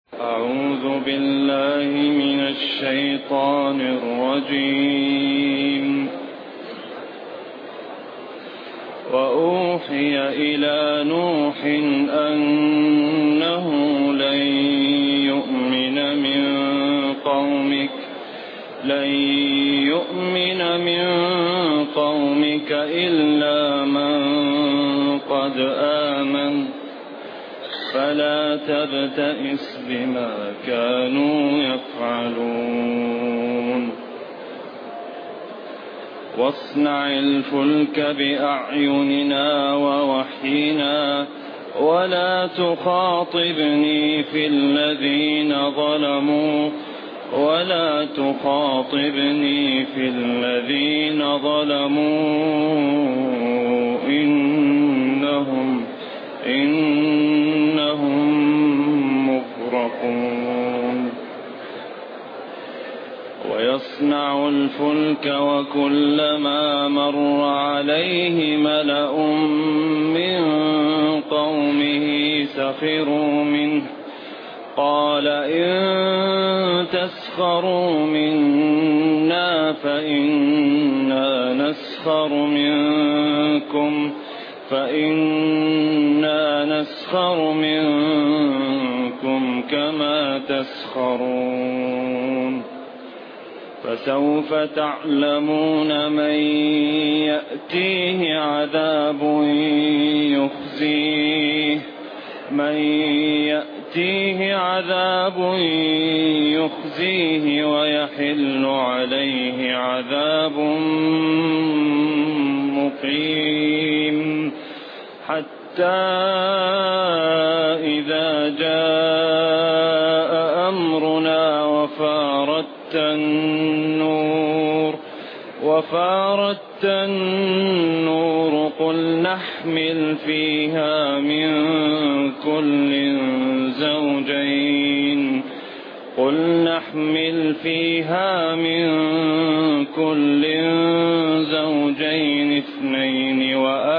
أعوذ بالله من الشيطان الرجيم. وأوحي إلى نوح أنه لن يؤمن من قومك إلا من قد آمن فلا تبتئس بما كانوا يفعلون. واصنع الفلك بأعيننا ووحينا ولا تخاطبني في الذين ظلموا إنهم مغرقون. ويصنع الفلك وكلما مر عليه ملأ من قومه سخروا منه قال إن تسخروا منا فإنا نسخر منكم كما تسخرون. فسوف تعلمون من يأتيه عذاب يخزيه ويحل عليه عذاب مقيم. حتى إذا جاء أمرنا وفارت النور قل نحمل فيها من كل زوجين اثنين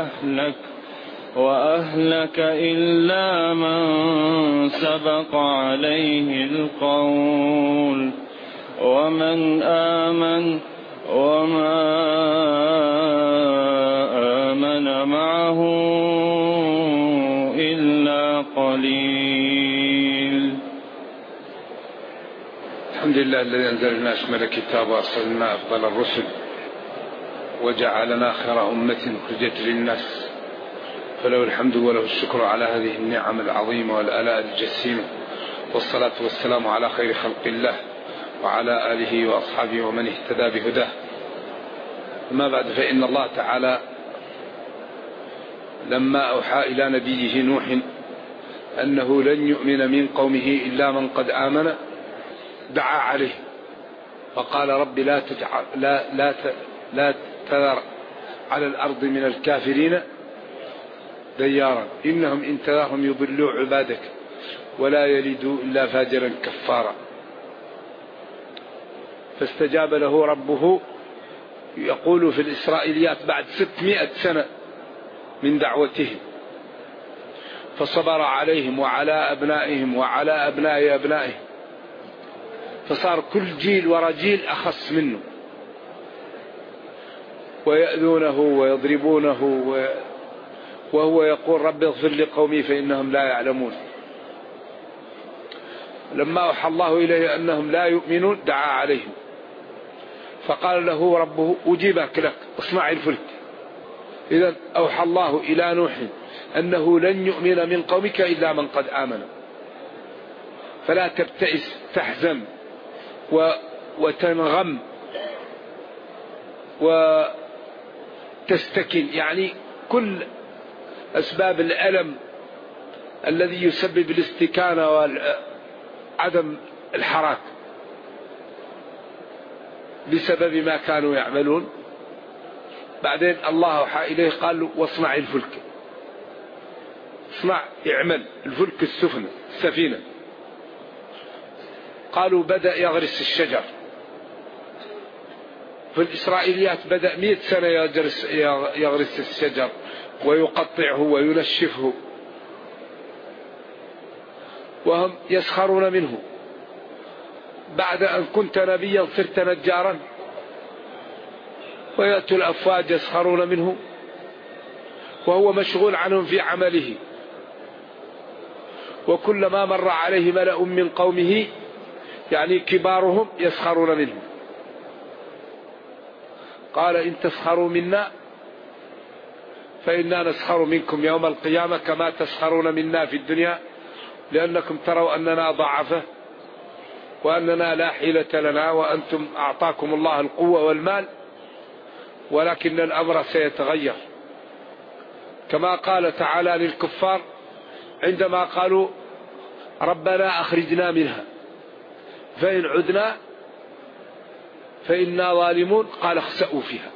وأهلك إلا من سبق عليه القول ومن آمن وما آمن معه إلا قليل. الحمد لله الذي أنزل لنا أشمل الكتاب وأرسل لنا أفضل الرسل وجعلنا خير أمة أخرجت للناس، فله الحمد وله الشكر على هذه النعم العظيمة والآلاء الجسيمة، والصلاة والسلام على خير خلق الله وعلى آله وأصحابه ومن اهتدى بهداه. أما بعد، فإن الله تعالى لما أوحى إلى نبيه نوح أنه لن يؤمن من قومه إلا من قد آمن دعا عليه فقال رب لا تذر على الأرض من الكافرين ديارا إنهم إن تذرهم يضلوا عبادك ولا يلدوا إلا فاجرا كفارا. فاستجاب له ربه. يقول في الإسرائيليات بعد 600 سنة من دعوتهم فصبر عليهم وعلى أبنائهم وعلى أبناء أبنائهم، فصار كل جيل ورا جيل أخص منه، ويأذونه ويضربونه وهو يقول رب اغفر لقومي فإنهم لا يعلمون. لما أوحى الله إليه أنهم لا يؤمنون دعا عليهم فقال له ربه أجيبك لك اصنع الفلك. إذا أوحى الله إلى نوح أنه لن يؤمن من قومك إلا من قد آمن، فلا تبتئس تحزن وتنغم وتستكن، يعني كل أسباب الألم الذي يسبب الاستكانة وعدم الحراك بسبب ما كانوا يعملون. بعدين الله أوحى إليه قال واصنع الفلك، اعمل الفلك السفينة. قالوا بدأ يغرس الشجر. في الإسرائيليات بدأ 100 سنة يغرس الشجر ويقطعه وينشفه. وهم يسخرون منه. بعد أن كنت نبيا صرت نجارا، ويأتي الأفواج يسخرون منه وهو مشغول عنهم في عمله. وكلما مر عليه ملأ من قومه يعني كبارهم يسخرون منه. قال إن تسخروا منا فإنا نسخر منكم يوم القيامة كما تسخرون منا في الدنيا، لأنكم تروا أننا ضعفة وأننا لا حيلة لنا، وأنتم أعطاكم الله القوة والمال، ولكن الأمر سيتغير. كما قال تعالى للكفار عندما قالوا ربنا أخرجنا منها فإن عدنا فإنا ظالمون، قال اخسأوا فيها.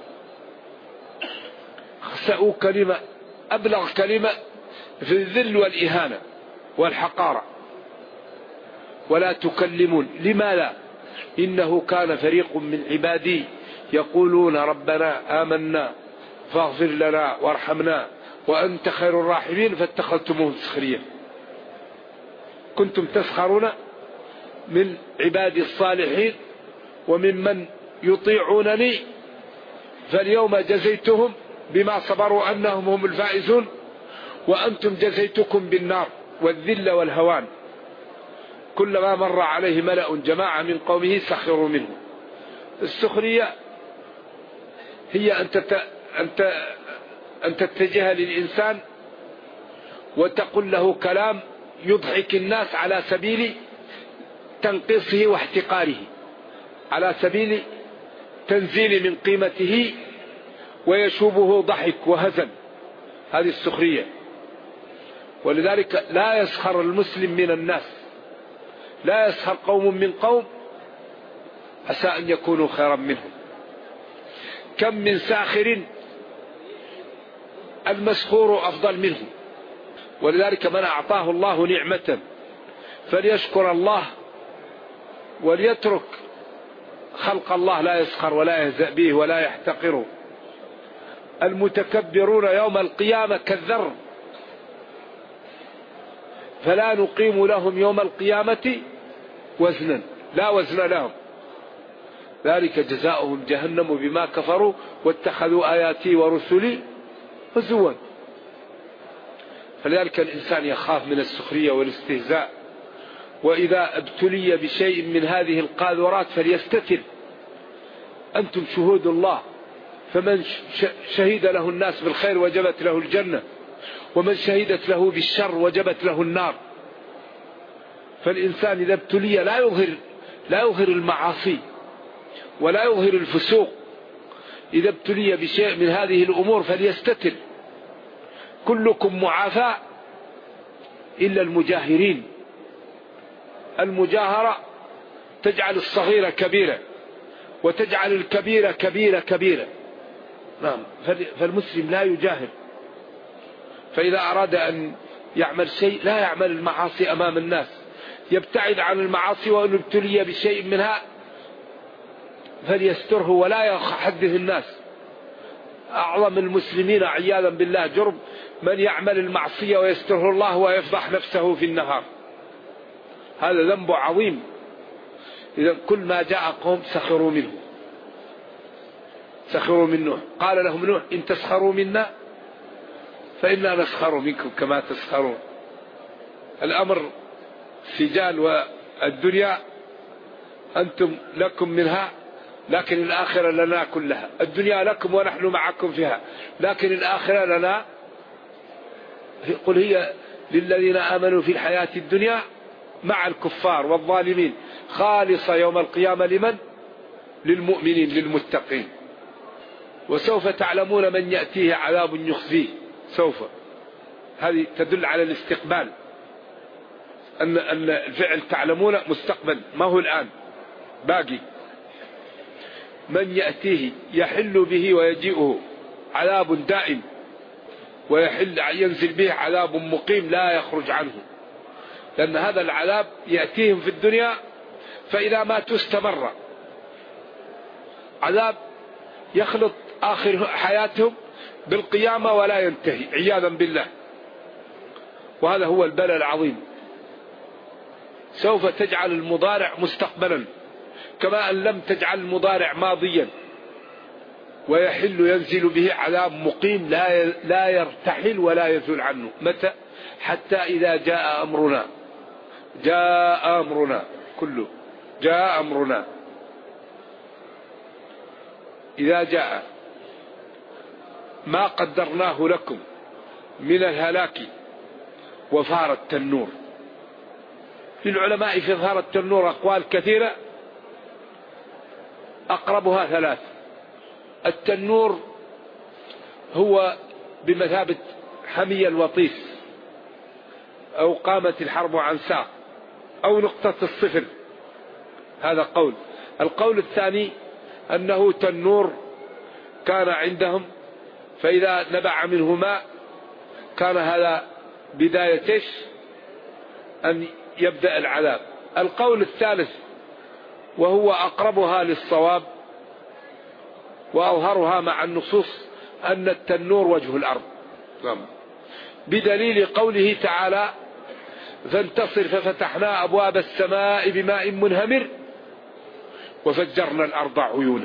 اخسأوا كلمة أبلغ كلمة في الذل والإهانة والحقارة. ولا تكلمون، لماذا؟ إنه كان فريق من عبادي يقولون ربنا آمنا فاغفر لنا وارحمنا وأنت خير الراحمين فاتخذتموه سخريا. كنتم تسخرون من عبادي الصالحين وممن يطيعونني، فاليوم جزيتهم بما صبروا أنهم هم الفائزون، وأنتم جزيتكم بالنار والذل والهوان. كلما مر عليه ملأ جماعة من قومه سخروا منه. السخرية هي أن تتجه للإنسان وتقول له كلام يضحك الناس على سبيل تنقيصه واحتقاره، على سبيل تنزيل من قيمته ويشوبه ضحك وهزل. هذه السخرية. ولذلك لا يسخر المسلم من الناس، لا يسخر قوم من قوم عسى أن يكونوا خيرا منهم. كم من ساخر المسخور أفضل منه. ولذلك من أعطاه الله نعمة فليشكر الله وليترك خلق الله لا يسخر ولا يهزأ به ولا يحتقره. المتكبرون يوم القيامة كالذر فلا نقيم لهم يوم القيامة وزنا، لا وزن لهم، ذلك جزاؤهم جهنم بما كفروا واتخذوا آياتي ورسلي هزوا. فلذلك الإنسان يخاف من السخرية والاستهزاء، وإذا ابتلي بشيء من هذه القاذورات فليستتر. أنتم شهود الله، فمن شهد له الناس بالخير وجبت له الجنة، ومن شهدت له بالشر وجبت له النار. فالإنسان إذا ابتلي لا يظهر المعاصي ولا يظهر الفسوق. إذا ابتلي بشيء من هذه الأمور فليستتر. كلكم معافى إلا المجاهرين. المجاهرة تجعل الصغيرة كبيرة وتجعل الكبيرة كبيرة. نعم. فالمسلم لا يجاهر. فإذا أراد أن يعمل شيء لا يعمل المعاصي أمام الناس، يبتعد عن المعاصي، وأن ابتلي بشيء منها فليستره ولا يحدث الناس. أعظم المسلمين عياذا بالله جرم من يعمل المعصية ويستره الله ويفضح نفسه في النهار. هذا ذنب عظيم. إذا كل ما جاء قوم سخروا منه، سخروا من نوح. قال لهم نوح إن تسخروا منا فإنا نسخر منكم كما تسخرون. الأمر سجال، والدنيا أنتم لكم منها لكن الآخرة لنا كلها. الدنيا لكم ونحن معكم فيها، لكن الآخرة لنا. قل هي للذين آمنوا في الحياة الدنيا مع الكفار والظالمين خالصة يوم القيامة لمن؟ للمؤمنين للمتقين. وسوف تعلمون من يأتيه عذاب يخزيه. سوف، هذه تدل على الاستقبال، أن الفعل تعلمون مستقبل ما هو الآن، باقي. من يأتيه يحل به ويجيئه عذاب دائم، ينزل به عذاب مقيم لا يخرج عنه. لأن هذا العذاب يأتيهم في الدنيا فإذا ماتوا استمر عذاب يخلط آخر حياتهم بالقيامة ولا ينتهي عياذا بالله. وهذا هو البلاء العظيم. سوف تجعل المضارع مستقبلا، كما أن لم تجعل المضارع ماضيا. ويحل ينزل به عذاب مقيم لا يرتحل ولا يزول عنه. متى؟ حتى إذا جاء أمرنا. جاء أمرنا كله، جاء أمرنا. إذا جاء ما قدرناه لكم من الهلاك وفار التنور. للعلماء في فار التنور أقوال كثيرة، أقربها ثلاث. التنور هو بمثابة حمي الوطيس، أو قامت الحرب عن ساق، أو نقطة الصفر. هذا قول. القول الثاني أنه تنور كان عندهم، فإذا نبع منه ماء كان هذا بداية أن يبدأ العذاب. القول الثالث وهو أقربها للصواب وأظهرها مع النصوص أن التنور وجه الأرض، بدليل قوله تعالى: فانتصر ففتحنا أبواب السماء بماء منهمر وفجرنا الأرض عيونا.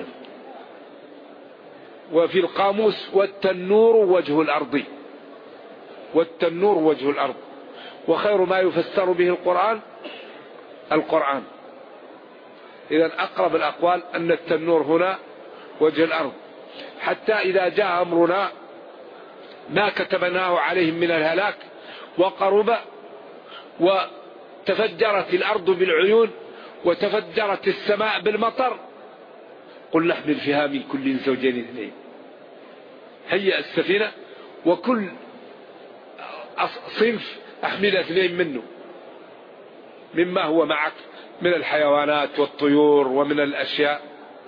وفي القاموس: والتنور وجه الأرض. والتنور وجه الأرض. وخير ما يفسر به القرآن. إذن أقرب الأقوال أن التنور هنا وجه الأرض. حتى إذا جاء أمرنا ما كتبناه عليهم من الهلاك وقرب وتفجرت الأرض بالعيون وتفجرت السماء بالمطر، قل نحمل فيها من كل زوجين اثنين. هيئ السفينة وكل صنف أحمل اثنين منه مما هو معك من الحيوانات والطيور ومن الأشياء،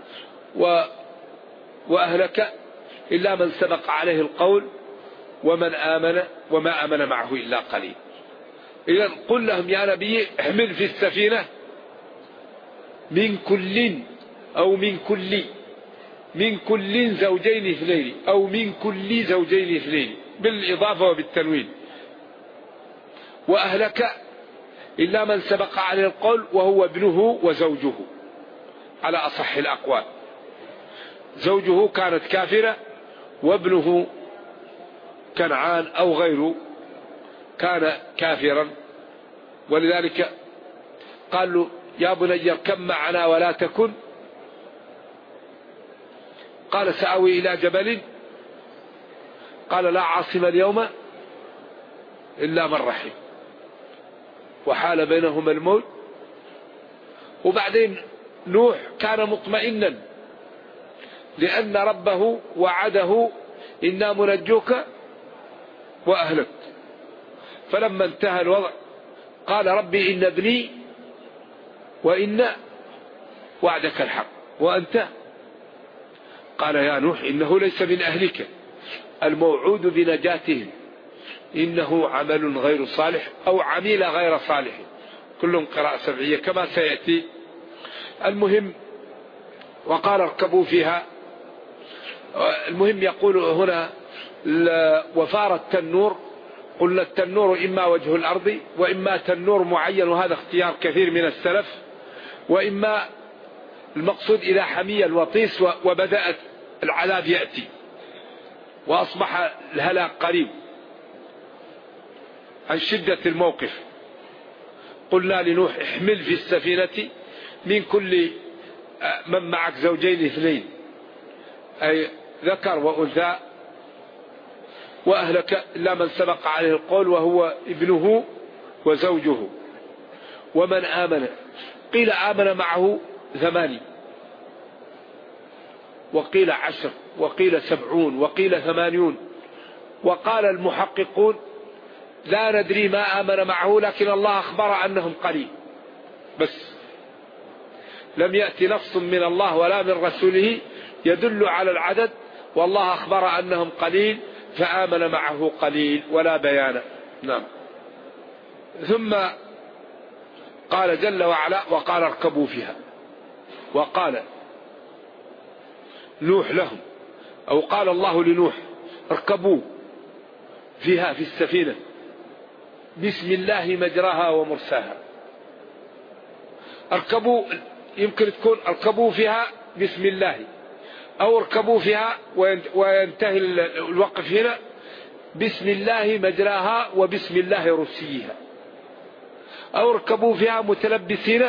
وأهلك إلا من سبق عليه القول ومن آمن وما آمن معه إلا قليل. إذن قل لهم يا نبي: احمل في السفينة من كل، أو من كل زوجين اثنين، أو من كل زوجين اثنين بالإضافة وبالتنوين. وأهلك إلا من سبق عليه القول وهو ابنه وزوجه على أصح الأقوال. زوجه كانت كافرة، وابنه كنعان أو غيره كان كافرا، ولذلك قال له: يا بني اركب معنا ولا تكن. قال: سأوي إلى جبل. قال: لا عاصم اليوم إلا من رحم. وحال بينهما الموت. وبعدين نوح كان مطمئنا لأن ربه وعده: إنا منجوك وأهلك. فلما انتهى الوضع قال: ربي إن ابني وإن وعدك الحق وأنت. قال: يا نوح إنه ليس من أهلك، الموعود بنجاتهم إنه عمل غير صالح، أو عميل غير صالح، كلهم قراءة سبعية كما سيأتي. المهم: وقال اركبوا فيها. المهم يقول هنا: وفار التنور. قلنا التنور إما وجه الأرض، وإما تنور معين، وهذا اختيار كثير من السلف، وإما المقصود إذا حمي الوطيس وبدأت العذاب يأتي وأصبح الهلاك قريب عن شدة الموقف. قلنا لنوح: احمل في السفينة من كل من معك زوجين اثنين، أي ذكر وأنثى، وأهلك إلا من سبق عليه القول وهو ابنه وزوجه ومن آمن. قيل آمن معه 8، وقيل 10، وقيل 70، وقيل 80. وقال المحققون: لا ندري ما آمن معه، لكن الله أخبر أنهم قليل بس. لم يأتي نص من الله ولا من رسوله يدل على العدد، والله أخبر أنهم قليل فآمن معه قليل ولا بيان. نعم. ثم قال جل وعلا: وقال اركبوا فيها. وقال نوح لهم، أو قال الله لنوح: اركبوا فيها في السفينة بسم الله مجراها ومرساها. اركبوا، يمكن تكون اركبوا فيها بسم الله، أو اركبوا فيها وينتهي الوقف هنا بسم الله مجراها وبسم الله رسيها، أو اركبوا فيها متلبسين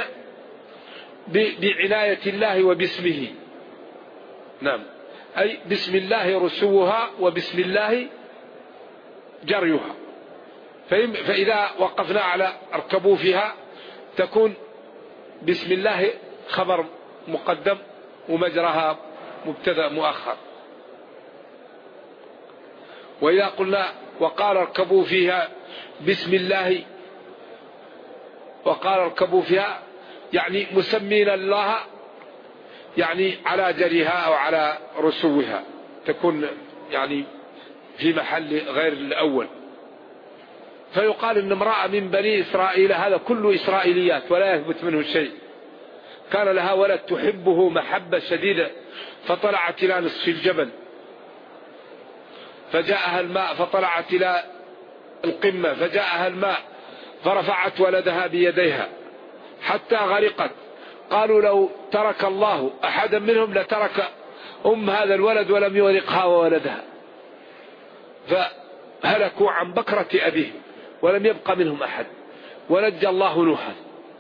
بعناية الله وباسمه. نعم، أي بسم الله رسوها وبسم الله جريها. فإذا وقفنا على اركبوا فيها تكون بسم الله خبر مقدم ومجرها مبتدأ مؤخر. وإذا قلنا وقال اركبوا فيها بسم الله، وقال اركبوا فيها يعني مسمين الله يعني على جريها أو على رسوها، تكون يعني في محل غير الأول. فيقال إن امرأة من بني إسرائيل، هذا كله إسرائيليات ولا يثبت منه شيء، كان لها ولد تحبه محبة شديدة، فطلعت إلى نصف الجبل فجاءها الماء، فطلعت إلى القمة فجاءها الماء، فرفعت ولدها بيديها حتى غرقت. قالوا لو ترك الله أحدا منهم لترك هذا الولد ولم يغرقها وولدها، فهلكوا عن بكرة أبيه ولم يبق منهم أحد، ونجى الله نوحا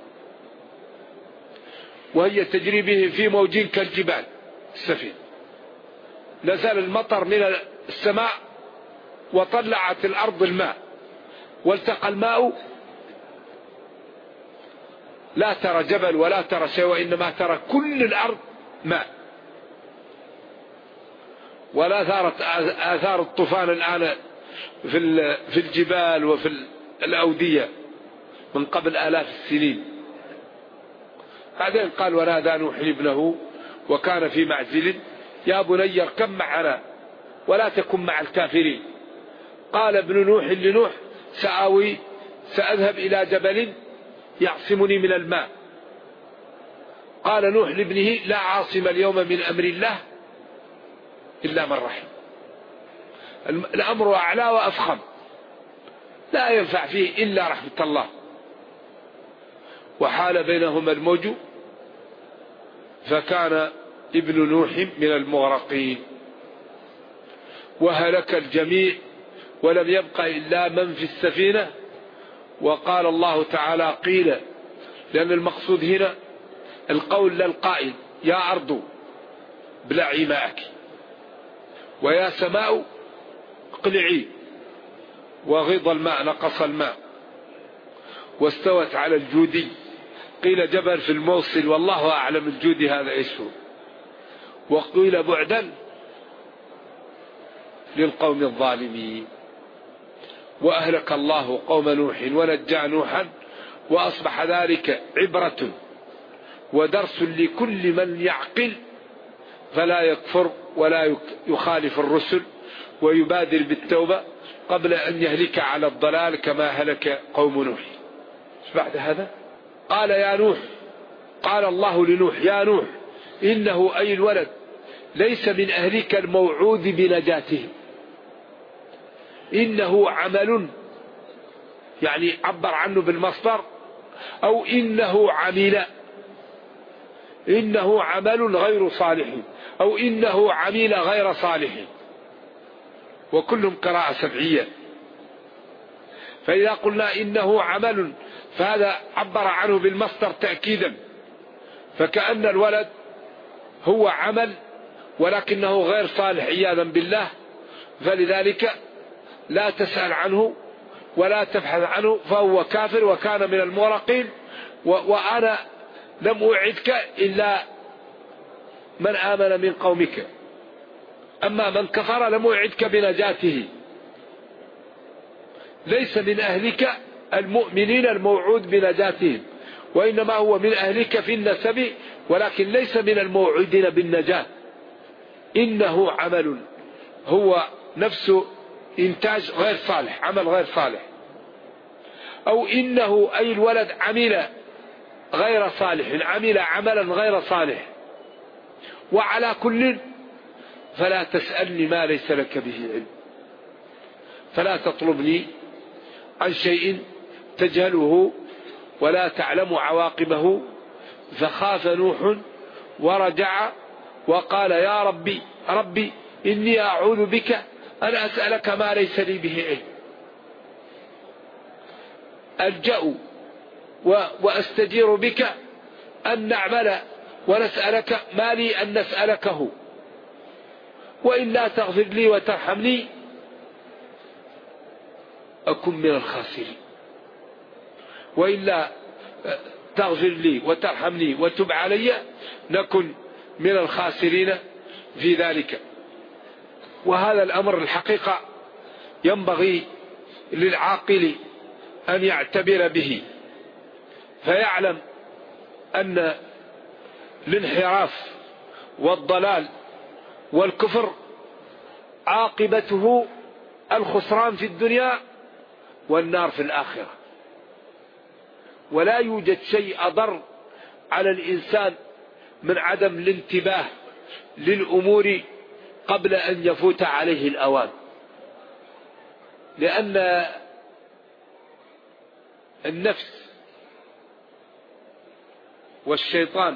وهي تجري به في موج كالجبال السفينة. نزل المطر من السماء وطلعت الأرض الماء، والتقى الماء، لا ترى جبل ولا ترى شيء، وإنما ترى كل الأرض ماء. ولا ثارت آثار الطوفان الآن في الجبال وفي الأودية من قبل آلاف السنين. بعدين قال ونادى نوح ابنه وكان في معزل يا بني اركب معنا ولا تكن مع الكافرين. قال ابن نوح لنوح سأذهب إلى جبل يعصمني من الماء. قال نوح لابنه لا عاصم اليوم من أمر الله إلا من رحم. الأمر أعلى وأفخم، لا ينفع فيه إلا رحمة الله. وحال بينهما الموج فكان ابن نوح من المغرقين، وهلك الجميع ولم يبق إلا من في السفينة. وقال الله تعالى قيل، لأن المقصود هنا القول للقائل يا أرض ابلعي ماءك ويا سماء اقلعي، وغيض الماء نقص الماء، واستوت على الجودي. قيل جبل في الموصل والله أعلم الجودي هذا ايش هو. وقيل بعدا للقوم الظالمين. وأهلك الله قوم نوح ونجى نوحا، وأصبح ذلك عبرة ودرس لكل من يعقل فلا يكفر ولا يخالف الرسل ويبادر بالتوبة قبل أن يهلك على الضلال كما هلك قوم نوح. بعد هذا قال يا نوح، قال الله لنوح يا نوح إنه أي الولد ليس من أهلك الموعود بنجاته، إنه عمل، يعني عبر عنه بالمصدر، أو إنه عمل، إنه عمل غير صالح، أو إنه عمل غير صالح، وكلهم قراءة سبعية. فإذا قلنا إنه عمل فهذا عبر عنه بالمصدر تأكيدا، فكأن الولد هو عمل ولكنه غير صالح عياذا بالله، فلذلك لا تسأل عنه ولا تبحث عنه، فهو كافر وكان من المغرقين. وأنا لم أوعدك إلا من آمن من قومك، أما من كفر لم أوعدك بنجاته. ليس من أهلك المؤمنين الموعود بنجاتهم، وإنما هو من أهلك في النسب، ولكن ليس من الموعودين بالنجاة. إنه عمل، هو نفسه إنتاج غير صالح، عمل غير صالح. أو إنه أي الولد عمل غير صالح، عمل عملا غير صالح. وعلى كل فلا تسألني ما ليس لك به علم، فلا تطلبني عن شيء تجهله ولا تعلم عواقبه، فخاف نوح ورجع وقال يا ربي إني أعوذ بك أن أسألك ما ليس لي به علم. ألجأ وأستجير بك أن نعمل ونسألك ما لي أن نسألكه، وإلا تغفر لي وترحمني أكن من الخاسرين، وإلا تغفر لي وترحمني وتب علي نكن من الخاسرين في ذلك. وهذا الأمر الحقيقة ينبغي للعاقل أن يعتبر به، فيعلم أن الانحراف والضلال والكفر عاقبته الخسران في الدنيا والنار في الآخرة، ولا يوجد شيء أضر على الإنسان من عدم الانتباه للأمور قبل أن يفوت عليه الأوان، لأن النفس والشيطان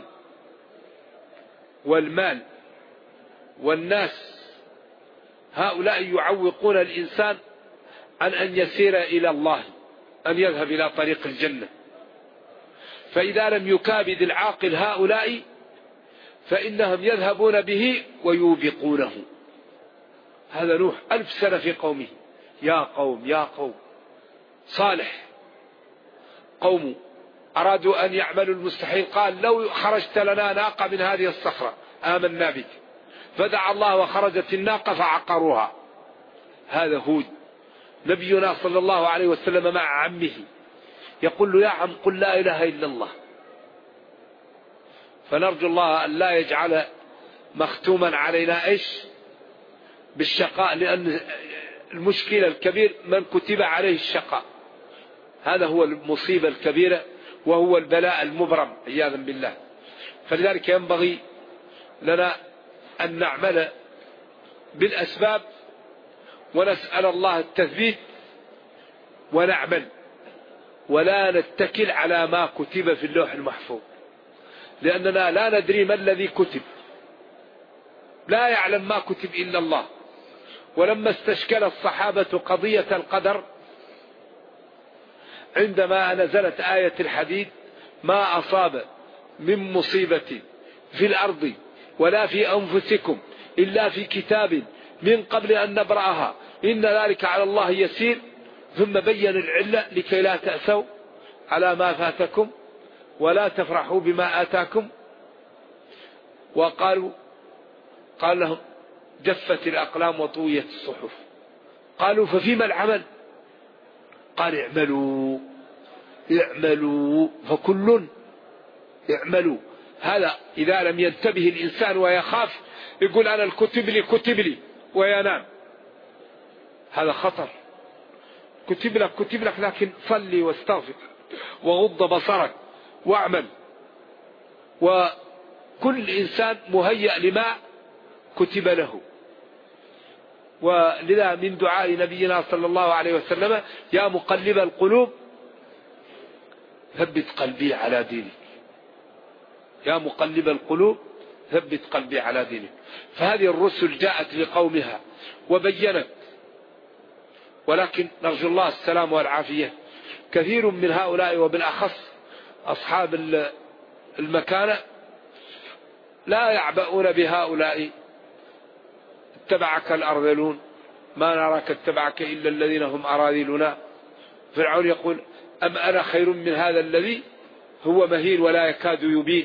والمال والناس هؤلاء يعوقون الإنسان عن أن يسير إلى الله، أن يذهب إلى طريق الجنة. فإذا لم يكابد العاقل هؤلاء فإنهم يذهبون به ويوبقونه. هذا نوح 1000 سنة في قومه، يا قوم صالح قوم أرادوا أن يعملوا المستحيل، قال لو خرجت لنا ناقة من هذه الصخرة آمنا بك، فدعا الله وخرجت الناقة فعقروها. هذا هود نبينا صلى الله عليه وسلم مع عمه يقول له يا عم قل لا إله إلا الله. فنرجو الله أن لا يجعل مختوما علينا بالشقاء، لأن المشكلة الكبير من كتب عليه الشقاء، هذا هو المصيبة الكبيرة وهو البلاء المبرم عياذا بالله. فلذلك ينبغي لنا أن نعمل بالأسباب ونسأل الله التثبيت ونعمل، ولا نتكل على ما كتب في اللوح المحفوظ، لأننا لا ندري ما الذي كتب، لا يعلم ما كتب إلا الله. ولما استشكل الصحابة قضية القدر عندما نزلت آية الحديد ما أصاب من مصيبة في الأرض ولا في أنفسكم إلا في كتاب من قبل أن نبرأها إن ذلك على الله يسير، ثم بين العلة لكي لا تأسوا على ما فاتكم ولا تفرحوا بما آتاكم. قال لهم جفت الأقلام وطويت الصحف. قالوا ففيما العمل؟ قال اعملوا فكل اعملوا. هذا إذا لم ينتبه الإنسان ويخاف يقول أنا كتب لي وينام، هذا خطر. كتب لك لكن صلي واستغفر وغض بصرك واعمل. وكل إنسان مهيأ لما كتب له. ولذا من دعاء نبينا صلى الله عليه وسلم يا مقلب القلوب ثبت قلبي على دينك، يا مقلب القلوب ثبت قلبي على دينك. فهذه الرسل جاءت لقومها وبينت، ولكن نرجو الله السلام والعافية. كثير من هؤلاء وبالأخص أصحاب المكانة لا يعبؤون بهؤلاء. اتبعك الأرذلون ما نراك اتبعك إلا الذين هم أراذلنا. فرعون يقول أم أنا خير من هذا الذي هو مهين ولا يكاد يبين.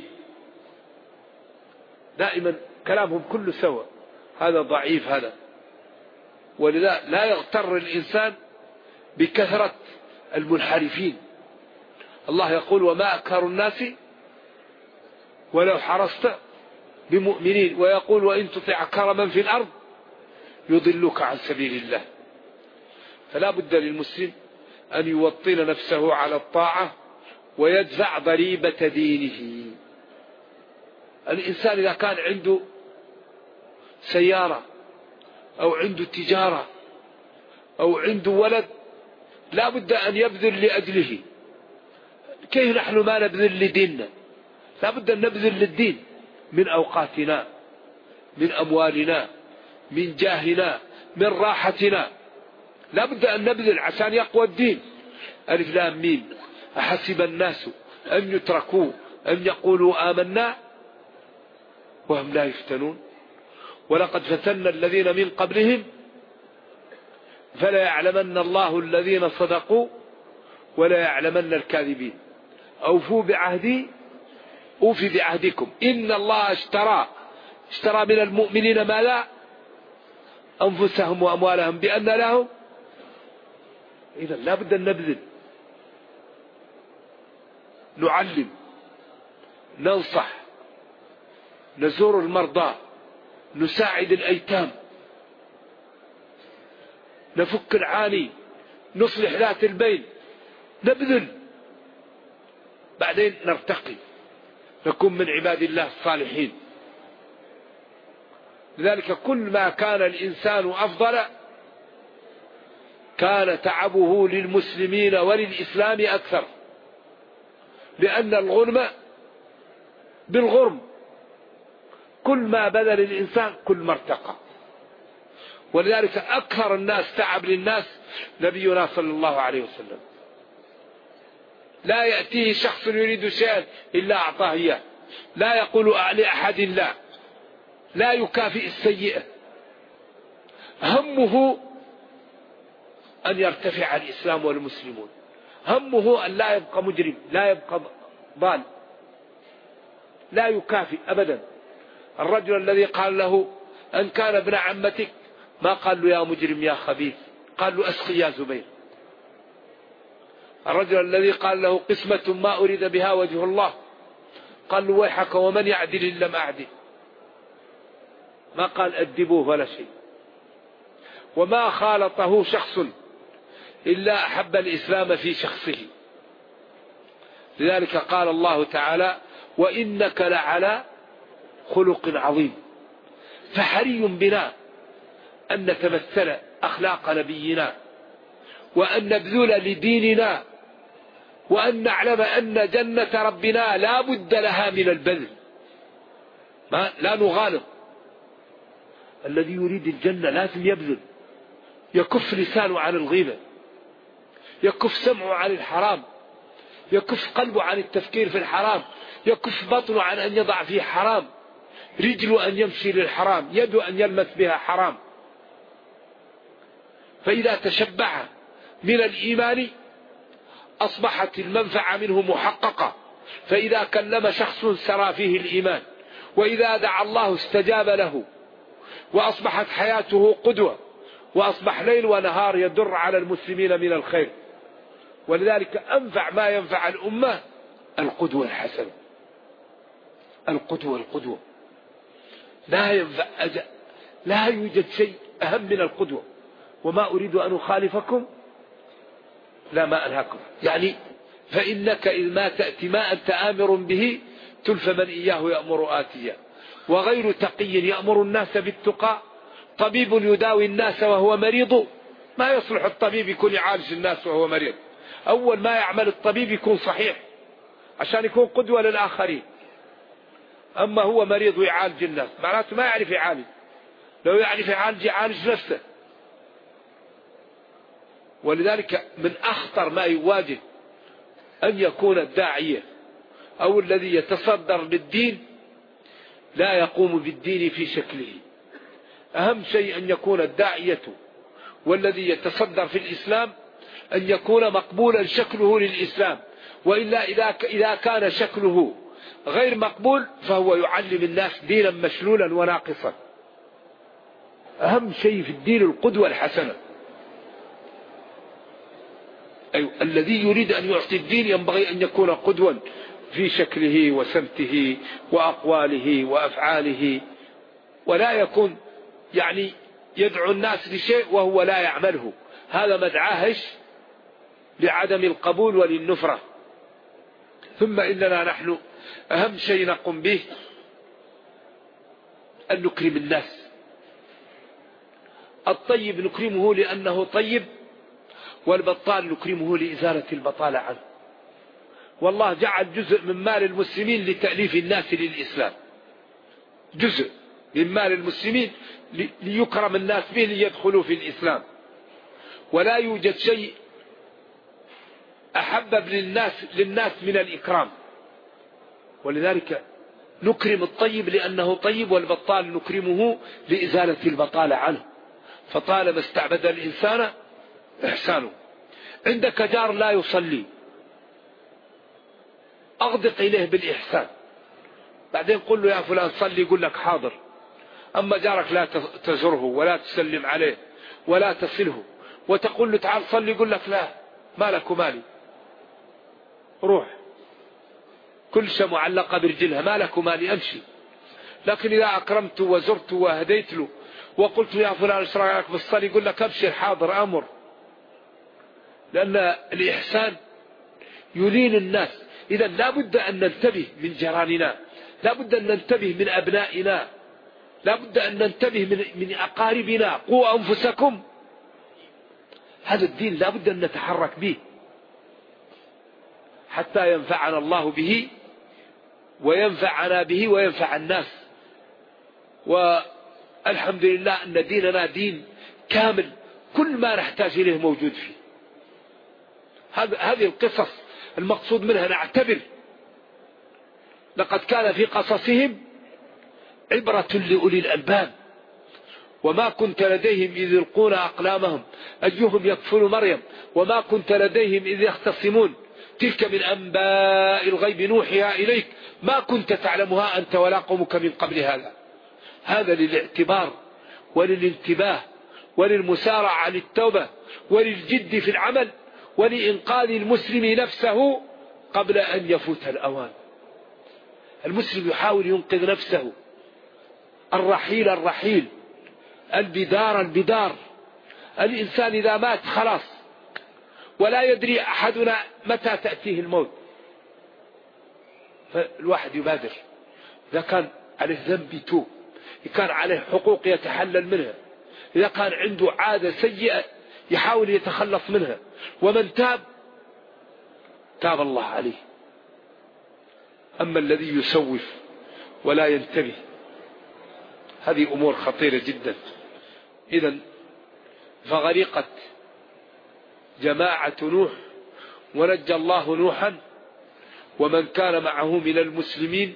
دائما كلامهم كله سوى، هذا ضعيف هذا. ولذا لا يغتر الإنسان بكثرة المنحرفين. الله يقول وما أكثر الناس ولو حرصت بمؤمنين، ويقول وإن تطع كرما في الأرض يضلك عن سبيل الله. فلا بد للمسلم أن يوطن نفسه على الطاعة ويدفع ضريبة دينه. الإنسان إذا كان عنده سيارة أو عنده تجارة أو عنده ولد لا بد أن يبذل لأجله. كيف نحن ما نبذل لديننا؟ لا بد أن نبذل للدين من أوقاتنا، من أموالنا، من جاهنا، من راحتنا، لا بد أن نبذل عشان يقوى الدين. ألف لام ميم أحسب الناس أن يتركوا أن يقولوا آمنا وهم لا يفتنون ولقد فتنا الذين من قبلهم فلا يعلمن الله الذين صدقوا ولا يعلمن الكاذبين. أوفوا بعهدي أوفي بعهدكم إن الله اشترى من المؤمنين ما لا أنفسهم وأموالهم بأن لهم. إذا لا بد أن نبذل، نعلم، ننصح، نزور المرضى، نساعد الأيتام، نفك العاني، نصلح ذات البين، نبذل، بعدين نرتقي نكون من عباد الله الصالحين. لذلك كل ما كان الإنسان أفضل كان تعبه للمسلمين وللإسلام أكثر، لأن الغنم بالغرم، كل ما بذل الإنسان كل ما ارتقى. ولذلك أكثر الناس تعب للناس نبينا صلى الله عليه وسلم. لا يأتيه شخص يريد شيئا إلا أعطاه إياه، لا يقول لأحد لا يكافئ السيئة، همه أن يرتفع الإسلام والمسلمون، همه أن لا يبقى مجرم، لا يبقى ضال، لا يكافئ أبدا. الرجل الذي قال له أن كان ابن عمتك ما قال له يا مجرم يا خبيث، قال له أسقي يا زبير. الرجل الذي قال له قسمة ما أريد بها وجه الله قال له ويحك ومن يعدل إن لم أعدل، ما قال أدبوه ولا شيء. وما خالطه شخص إلا أحب الإسلام في شخصه. لذلك قال الله تعالى وإنك لعلى خلق عظيم. فحري بنا أن نتمثل أخلاق نبينا، وأن نبذل لديننا، وأن نعلم أن جنة ربنا لا بد لها من البذل، لا نغالط. الذي يريد الجنة لازم يبذل، يكف لسانه عن الغيبة، يكف سمعه عن الحرام، يكف قلبه عن التفكير في الحرام، يكف بطنه عن أن يضع فيه حرام، رجله أن يمشي للحرام، يده أن يلمس بها حرام. فإذا تشبع من الإيمان أصبحت المنفعة منه محققة. فإذا كلم شخص سرى فيه الإيمان، وإذا دعا الله استجاب له، وأصبحت حياته قدوة، وأصبح ليل ونهار يدر على المسلمين من الخير. ولذلك أنفع ما ينفع الأمة القدوة الحسنة، القدوة لا يوجد شيء أهم من القدوة. وما أريد أن أخالفكم لا ما أنهاكم، يعني فإنك إذ ما تأتي ما أنت آمر به تلف من إياه يأمر آتيا، وغير تقي يأمر الناس بالتقى، طبيب يداوي الناس وهو مريض. ما يصلح الطبيب يكون يعالج الناس وهو مريض، أول ما يعمل الطبيب يكون صحيح عشان يكون قدوة للآخرين. أما هو مريض ويعالج الناس معناته ما يعرف يعالج، لو يعرف يعالج نفسه. ولذلك من أخطر ما يواجه أن يكون الداعية أو الذي يتصدر للدين لا يقوم بالدين في شكله. أهم شيء أن يكون الداعية والذي يتصدر في الإسلام أن يكون مقبولا شكله للإسلام، وإلا إذا كان شكله غير مقبول فهو يعلم الناس دينا مشلولا وناقصا. أهم شيء في الدين القدوة الحسنة. أيوة، الذي يريد أن يعطي الدين ينبغي أن يكون قدوا في شكله وسمته وأقواله وأفعاله، ولا يكون يعني يدعو الناس لشيء وهو لا يعمله، هذا مدعاهش لعدم القبول وللنفرة. ثم إننا نحن أهم شيء نقوم به أن نكرم الناس. الطيب نكرمه لأنه طيب، والبطال نكرمه لإزالة البطالة عنه. والله جعل جزء من مال المسلمين لتأليف الناس للإسلام، جزء من مال المسلمين ليكرم الناس به ليدخلوا في الإسلام. ولا يوجد شيء أحبب للناس من الإكرام. ولذلك نكرم الطيب لأنه طيب، والبطال نكرمه لإزالة البطالة عنه. فطالما استعبد الإنسان إحسانه. عندك جار لا يصلي، أغدق إليه بالإحسان، بعدين قل له يا فلان صلي، يقول لك حاضر. أما جارك لا تزره ولا تسلم عليه ولا تصله، وتقول له تعال صلي، يقول لك لا، مالك ومالي، روح، كل شيء معلقة برجلها، مالك ومالي، أمشي. لكن إذا أكرمته وزرته وهديت له وقلت يا فلان ايش رايك بالصلاة، يقول لك أبشر حاضر أمر. لأن الإحسان يلين الناس. إذا لا بد أن ننتبه من جيراننا، لا بد أن ننتبه من أبنائنا، لا بد أن ننتبه من أقاربنا. قوا أنفسكم. هذا الدين لا بد أن نتحرك به حتى ينفعنا الله به وينفعنا به وينفع الناس. والحمد لله أن ديننا دين كامل، كل ما نحتاج إليه موجود فيه. هذه القصص المقصود منها نعتبر. لقد كان في قصصهم عبرة لأولي الألباب. وما كنت لديهم إذ يلقون أقلامهم أيهم يكفل مريم وما كنت لديهم إذ يختصمون تلك من أنباء الغيب نوحيها إليك ما كنت تعلمها أنت ولا قومك من قبل هذا. هذا للاعتبار وللانتباه وللمسارعة للتوبة وللجد في العمل ولإنقاذ المسلم نفسه قبل أن يفوت الأوان. المسلم يحاول ينقذ نفسه، الرحيل، البدار. الإنسان إذا مات خلاص، ولا يدري أحدنا متى تأتيه الموت. فالواحد يبادر، إذا كان عليه ذنب يتوب، إذا كان عليه حقوق يتحلل منها، إذا كان عنده عادة سيئة يحاول يتخلص منها. ومن تاب الله عليه. أما الذي يسوف ولا ينتبه هذه أمور خطيرة جدا. إذن فغرقت جماعة نوح ونجى الله نوحا ومن كان معه من المسلمين.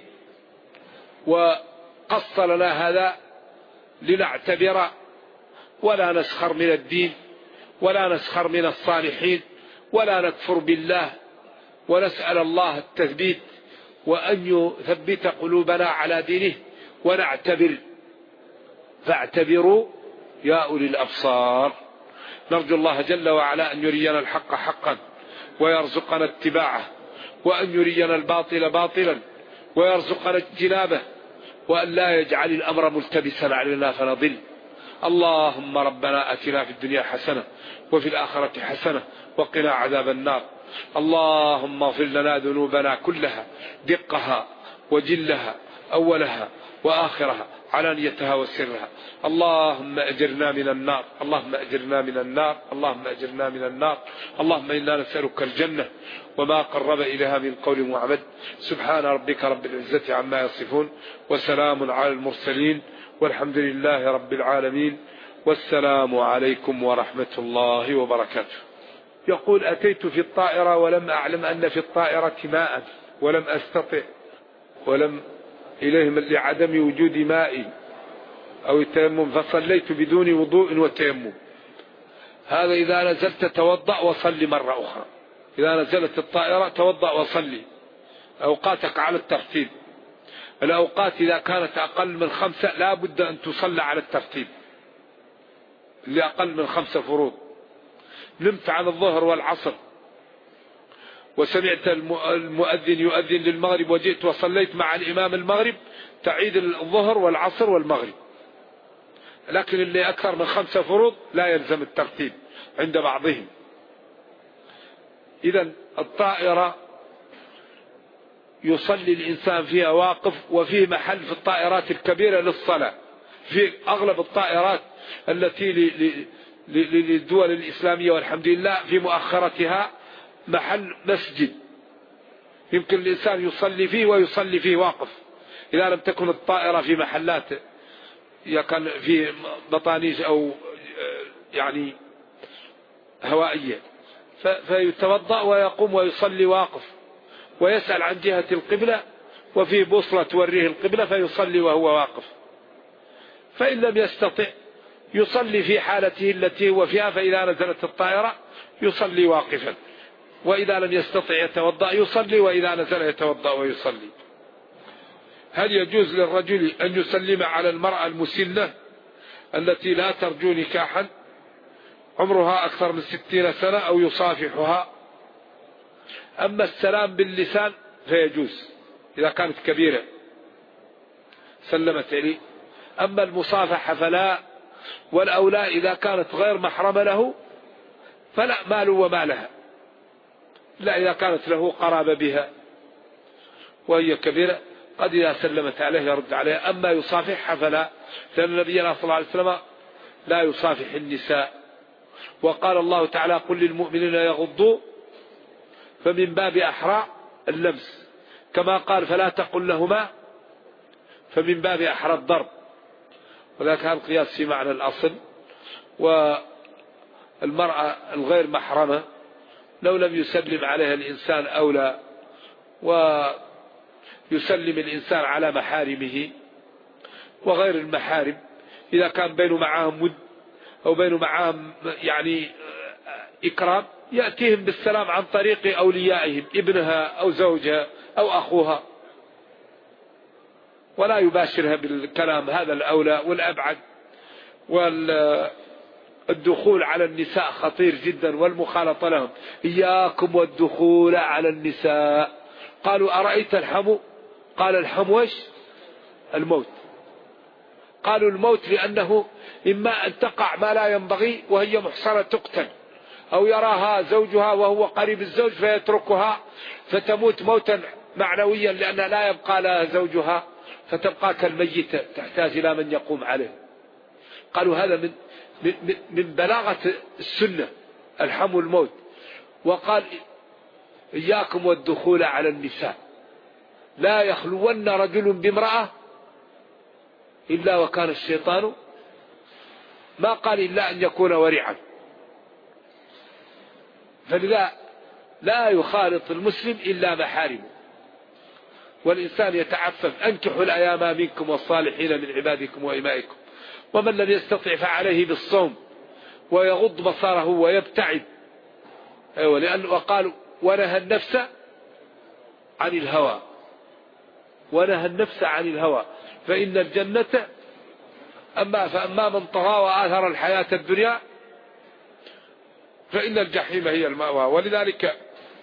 وقص لنا هذا لنعتبر ولا نسخر من الدين ولا نسخر من الصالحين ولا نكفر بالله، ونسأل الله التثبيت وأن يثبت قلوبنا على دينه ونعتبر. فاعتبروا يا أولي الأبصار. نرجو الله جل وعلا أن يرينا الحق حقا ويرزقنا اتباعه، وأن يرينا الباطل باطلا ويرزقنا اجتنابه، وأن لا يجعل الأمر ملتبسا علينا فنضل. اللهم ربنا أتنا في الدنيا حسنة وفي الآخرة حسنة وقنا عذاب النار. اللهم اغفر لنا ذنوبنا كلها دقها وجلها أولها وآخرها علانيتها وسرها. اللهم أجرنا من النار، اللهم أجرنا من النار، اللهم أجرنا من النار. اللهم إنا نسألك الجنة وما قرب إليها من قول وعمل. سبحان ربك رب العزة عما يصفون وسلام على المرسلين والحمد لله رب العالمين. والسلام عليكم ورحمة الله وبركاته. يقول أتيت في الطائرة ولم أعلم أن في الطائرة ماء ولم أستطع إليهم لعدم وجود ماء أو التيمم فصليت بدون وضوء وتيمم. هذا إذا نزلت توضأ وصلي مرة أخرى. إذا نزلت الطائرة توضأ وصلي. أوقاتك على الترتيب. الأوقات إذا كانت أقل من 5 لا بد أن تصلى على الترتيب. اللي أقل من 5 فروض. نمت عن الظهر والعصر وسمعت المؤذن يؤذن للمغرب وجئت وصليت مع الإمام المغرب تعيد الظهر والعصر والمغرب. لكن اللي أكثر من 5 فروض لا يلزم الترتيب عند بعضهم. إذن الطائرة يصلي الإنسان فيها واقف، وفيه محل في الطائرات الكبيرة للصلاة. في أغلب الطائرات التي للدول الإسلامية والحمد لله في مؤخرتها محل مسجد يمكن الإنسان يصلي فيه ويصلي فيه واقف إذا لم تكن الطائرة في محلات كان في بطانيج أو يعني هوائية، فيتوضأ ويقوم ويصلي واقف ويسأل عن جهة القبلة وفي بوصلة توريه القبلة فيصلي وهو واقف. فإن لم يستطع يصلي في حالته التي هو فيها، فإذا نزلت الطائرة يصلي واقفا، وإذا لم يستطع يتوضأ يصلي، وإذا نزل يتوضأ ويصلي. هل يجوز للرجل أن يسلم على المرأة المسنة التي لا ترجو نكاحا عمرها أكثر من 60 سنة أو يصافحها؟ أما السلام باللسان فيجوز إذا كانت كبيرة سلمت عليه، أما المصافحة فلا، والأولى إذا كانت غير محرمة له فلا مال وما لها، لا إذا كانت له قرابة بها وهي كبيرة قد إذا سلمت عليه يرد عليها، أما يصافحها فلا، لأن نبينا صلى الله عليه وسلم لا يصافح النساء، وقال الله تعالى قل للمؤمنين يغضوا، فمن باب أحرى اللمس، كما قال فلا تقل لهما، فمن باب أحرى الضرب، وذلك هذا القياس في معنى الأصل. والمرأة الغير محرمة لو لم يسلم عليها الإنسان أولى، ويسلم الإنسان على محارمه وغير المحارم إذا كان بينه معهم ود أو بينه معهم يعني إكرام، يأتيهم بالسلام عن طريق أوليائهم ابنها أو زوجها أو أخوها، ولا يباشرها بالكلام، هذا الأولى والأبعد. والدخول على النساء خطير جدا والمخالطة لهم، إياكم والدخول على النساء. قالوا أرأيت الحمو؟ قال الحمو إيش؟ الموت. قالوا الموت لأنه إما أن تقع ما لا ينبغي وهي محصنة تقتل، أو يراها زوجها وهو قريب الزوج فيتركها فتموت موتا معنويا لأنها لا يبقى لها زوجها فتبقى كالميتة تحتاج إلى من يقوم عليه. قالوا هذا من بلاغة السنة الحمو الموت. وقال إياكم والدخول على النساء، لا يخلون رجل بامرأة إلا وكان الشيطان، ما قال إلا أن يكون ورعا. فلذا لا يخالط المسلم إلا محارمه، والإنسان يتعفف أنكحوا الأيام منكم والصالحين من عبادكم وإمائكم، ومن لم يستطع فعليه بالصوم ويغض بصره ويبتعد. أيوة، لأنه وقالوا ونهى النفس عن الهوى، ونهى النفس عن الهوى فإن الجنة فأما من طغى وآثر الحياة الدنيا فإن الجحيم هي المأوى. ولذلك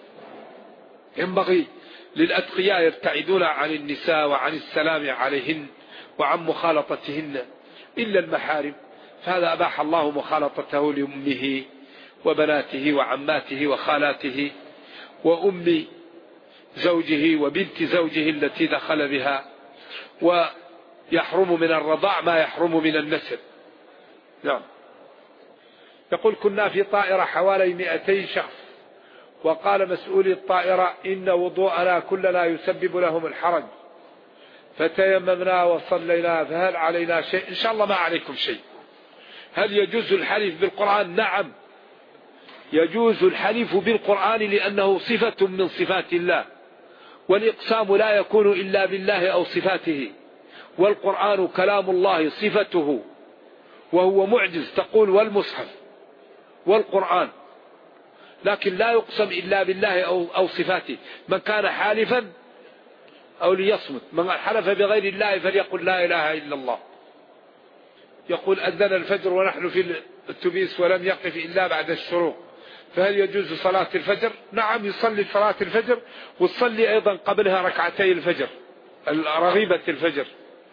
ينبغي للأتقياء يبتعدون عن النساء وعن السلام عليهن وعن مخالطتهن إلا المحارم، فهذا أباح الله مخالطته لأمه وبناته وعماته وخالاته وأم زوجه وبنت زوجه التي دخل بها، ويحرم من الرضاع ما يحرم من النسب. نعم. يقول كنا في طائرة حوالي 200 شخص، وقال مسؤولي الطائرة إن وضوءنا كلنا يسبب لهم الحرج، فتيممنا وصلينا، فهل علينا شيء؟ إن شاء الله ما عليكم شيء. هل يجوز الحلف بالقرآن؟ نعم يجوز الحلف بالقرآن لأنه صفة من صفات الله، والإقسام لا يكون إلا بالله أو صفاته، والقرآن كلام الله صفته وهو معجز، تقول والمصحف والقرآن، لكن لا يقسم إلا بالله أو صفاته. من كان حالفا أو ليصمت، من حلف بغير الله فليقل لا إله إلا الله. يقول أذن الفجر ونحن في التبيس ولم يقف إلا بعد الشروق، فهل يجوز صلاة الفجر؟ نعم يصلي صلاة الفجر، وتصلي أيضا قبلها ركعتي الفجر رغيبة الفجر.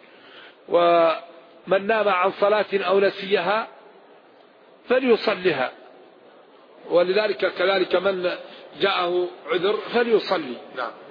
ومن نام عن صلاة أو نسيها فليصليها، ولذلك كذلك من جاءه عذر فليصلي. نعم.